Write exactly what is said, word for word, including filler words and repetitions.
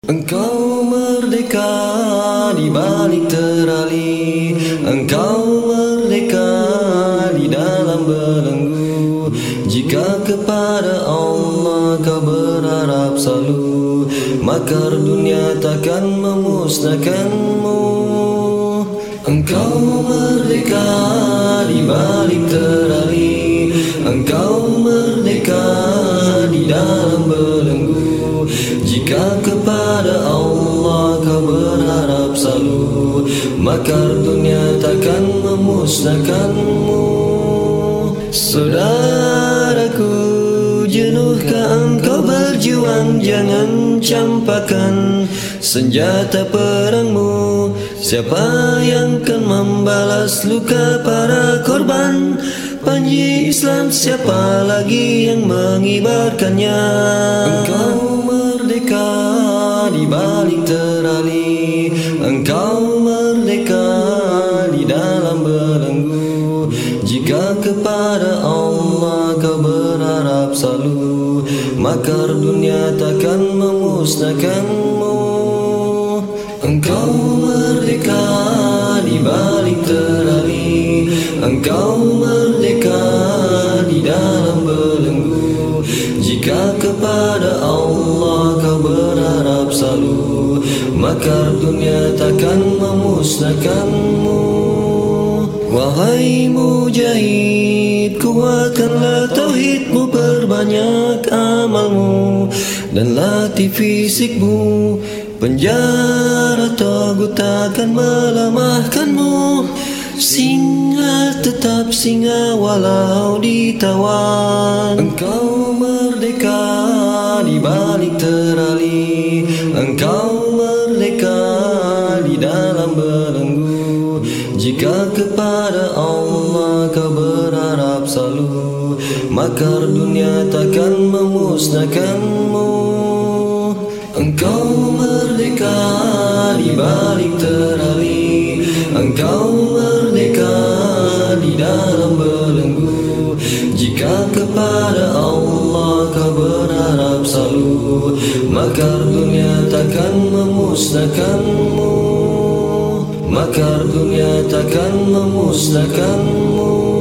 Engkau merdeka di balik terali, engkau merdeka di dalam belenggu. Jika kepada Allah kau berharap selalu, makar dunia takkan memusnahkanmu. Engkau merdeka di balik terali, engkau merdeka di dalam belenggu. Jika kepada Allah kau berharap selalu, makar dunia takkan memusnahkanmu. Saudaraku, jenuhkah engkau berjuang? Jangan campakkan senjata perangmu. Siapa yang akan membalas luka para korban? Panji Islam siapa lagi yang mengibarkannya? Engkau merdeka di balik terali, engkau merdeka di dalam belenggu. Jika kepada Allah kau berharap selalu, makar dunia takkan memusnahkanmu. Engkau merdeka di balik terali, engkau merdeka di dalam belenggu. Jika kepada Allah kau berharap selalu, makar dunia takkan memusnahkanmu. Wahai mujahid, kuatkanlah tauhidmu, perbanyak amalmu dan latih fisikmu. Penjara togut takkan melemahkanmu. Singa tetap singa walau ditawan. Engkau merdeka di balik terali, engkau merdeka di dalam belenggu. Jika kepada Allah kau berharap selalu, makar dunia takkan memusnahkanmu. Engkau merdeka di balik terali, engkau merdeka di dalam belenggu. Jika kepada Allah kau berharap selalu, makar dunia takkan memusnahkanmu. Makar dunia takkan memusnahkanmu.